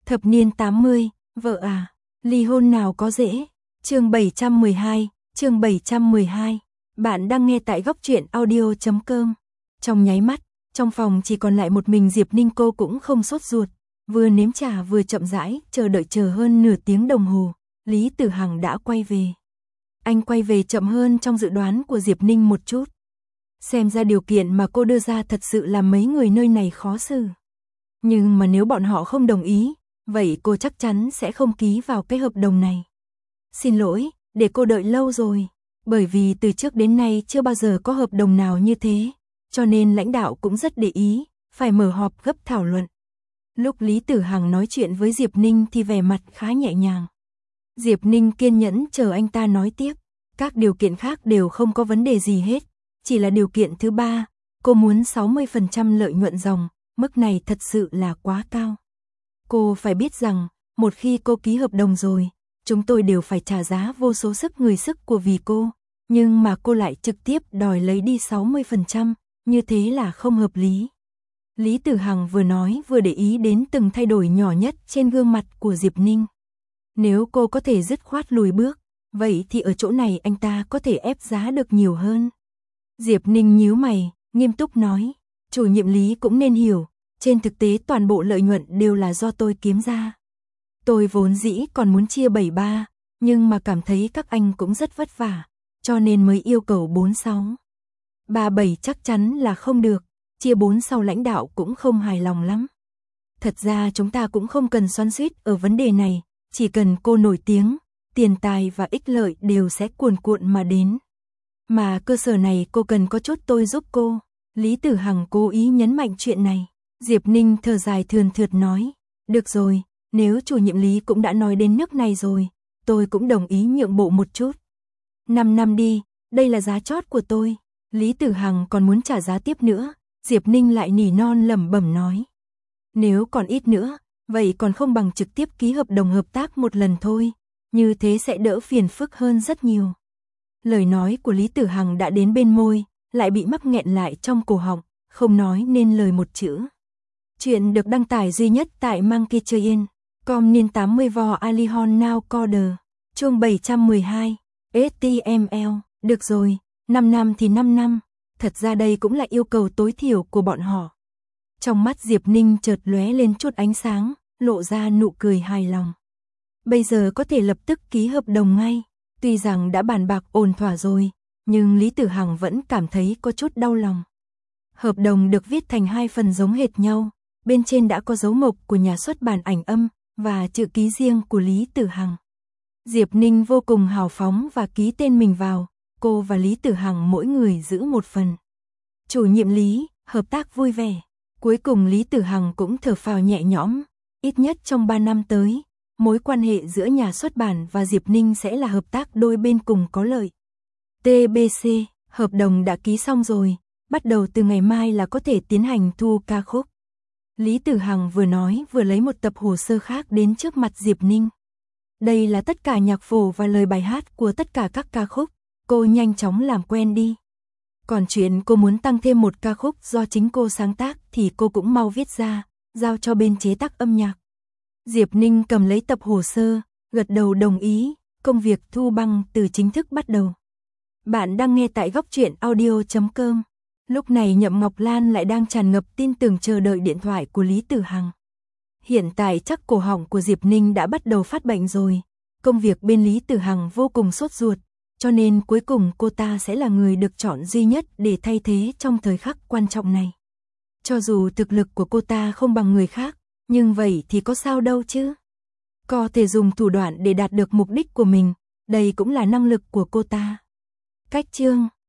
Thập niên 80, vợ à, ly hôn nào có dễ. Chương 712, chương 712. Bạn đang nghe tại góc truyện audio.com. Trong nháy mắt, trong phòng chỉ còn lại một mình Diệp Ninh, cô cũng không sốt ruột, vừa nếm trà vừa chậm rãi chờ đợi hơn nửa tiếng đồng hồ, Lý Tử Hằng đã quay về. Anh quay về chậm hơn trong dự đoán của Diệp Ninh một chút. Xem ra điều kiện mà cô đưa ra thật sự làm mấy người nơi này khó xử. Nhưng mà nếu bọn họ không đồng ý, vậy cô chắc chắn sẽ không ký vào cái hợp đồng này. Xin lỗi, để cô đợi lâu rồi, bởi vì từ trước đến nay chưa bao giờ có hợp đồng nào như thế, cho nên lãnh đạo cũng rất để ý, phải mở họp gấp thảo luận. Lúc Lý Tử Hằng nói chuyện với Diệp Ninh thì vẻ mặt khá nhẹ nhàng. Diệp Ninh kiên nhẫn chờ anh ta nói tiếp, các điều kiện khác đều không có vấn đề gì hết, chỉ là điều kiện thứ ba, cô muốn 60% lợi nhuận ròng, mức này thật sự là quá cao. Cô phải biết rằng, một khi cô ký hợp đồng rồi, chúng tôi đều phải trả giá vô số sức người sức của vì cô, nhưng mà cô lại trực tiếp đòi lấy đi 60%, như thế là không hợp lý. Lý Tử Hằng vừa nói vừa để ý đến từng thay đổi nhỏ nhất trên gương mặt của Diệp Ninh. Nếu cô có thể dứt khoát lùi bước, vậy thì ở chỗ này anh ta có thể ép giá được nhiều hơn. Diệp Ninh nhíu mày, nghiêm túc nói, chủ nhiệm Lý cũng nên hiểu, trên thực tế toàn bộ lợi nhuận đều là do tôi kiếm ra. Tôi vốn dĩ còn muốn chia 73, nhưng mà cảm thấy các anh cũng rất vất vả, cho nên mới yêu cầu 46. 37 chắc chắn là không được, chia 4 sau lãnh đạo cũng không hài lòng lắm. Thật ra chúng ta cũng không cần xoắn xuýt ở vấn đề này, chỉ cần cô nổi tiếng, tiền tài và ích lợi đều sẽ cuồn cuộn mà đến. Mà cơ sở này cô cần có chút tôi giúp cô. Lý Tử Hằng cố ý nhấn mạnh chuyện này. Diệp Ninh thở dài thườn thượt nói, được rồi, nếu chủ nhiệm Lý cũng đã nói đến nước này rồi, tôi cũng đồng ý nhượng bộ một chút. 5 năm đi, đây là giá chót của tôi. Lý Tử Hằng còn muốn trả giá tiếp nữa, Diệp Ninh lại nỉ non lẩm bẩm nói. Nếu còn ít nữa, vậy còn không bằng trực tiếp ký hợp đồng hợp tác một lần thôi, như thế sẽ đỡ phiền phức hơn rất nhiều. Lời nói của Lý Tử Hằng đã đến bên môi, lại bị mắc nghẹn lại trong cổ họng, không nói nên lời một chữ. Chuyện được đăng tải duy nhất tại Monkeychain.com niên 80 vò Alihon Now Coder. Chương 712. HTML. Được rồi, 5 năm thì 5 năm. Thật ra đây cũng là yêu cầu tối thiểu của bọn họ. Trong mắt Diệp Ninh chợt lóe lên chút ánh sáng, lộ ra nụ cười hài lòng. Bây giờ có thể lập tức ký hợp đồng ngay. Tuy rằng đã bàn bạc ổn thỏa rồi, nhưng Lý Tử Hằng vẫn cảm thấy có chút đau lòng. Hợp đồng được viết thành 2 phần giống hệt nhau, bên trên đã có dấu mộc của nhà xuất bản ảnh âm và chữ ký riêng của Lý Tử Hằng. Diệp Ninh vô cùng hào phóng và ký tên mình vào, cô và Lý Tử Hằng mỗi người giữ một phần. Chủ nhiệm Lý, hợp tác vui vẻ. Cuối cùng Lý Tử Hằng cũng thở phào nhẹ nhõm, ít nhất trong 3 năm tới, mối quan hệ giữa nhà xuất bản và Diệp Ninh sẽ là hợp tác đôi bên cùng có lợi. TBC, hợp đồng đã ký xong rồi, bắt đầu từ ngày mai là có thể tiến hành thu ca khúc. Lý Tử Hằng vừa nói vừa lấy một tập hồ sơ khác đến trước mặt Diệp Ninh. Đây là tất cả nhạc phổ và lời bài hát của tất cả các ca khúc, cô nhanh chóng làm quen đi. Còn chuyện cô muốn tăng thêm một ca khúc do chính cô sáng tác thì cô cũng mau viết ra, giao cho bên chế tác âm nhạc. Diệp Ninh cầm lấy tập hồ sơ, gật đầu đồng ý, công việc thu băng từ chính thức bắt đầu. Bạn đang nghe tại góc truyện audio.com. Lúc này Nhậm Ngọc Lan lại đang tràn ngập tin tưởng chờ đợi điện thoại của Lý Tử Hằng. Hiện tại chắc cổ họng của Diệp Ninh đã bắt đầu phát bệnh rồi. Công việc bên Lý Tử Hằng vô cùng sốt ruột, cho nên cuối cùng cô ta sẽ là người được chọn duy nhất để thay thế trong thời khắc quan trọng này. Cho dù thực lực của cô ta không bằng người khác, nhưng vậy thì có sao đâu chứ. Có thể dùng thủ đoạn để đạt được mục đích của mình, đây cũng là năng lực của cô ta. Cách chương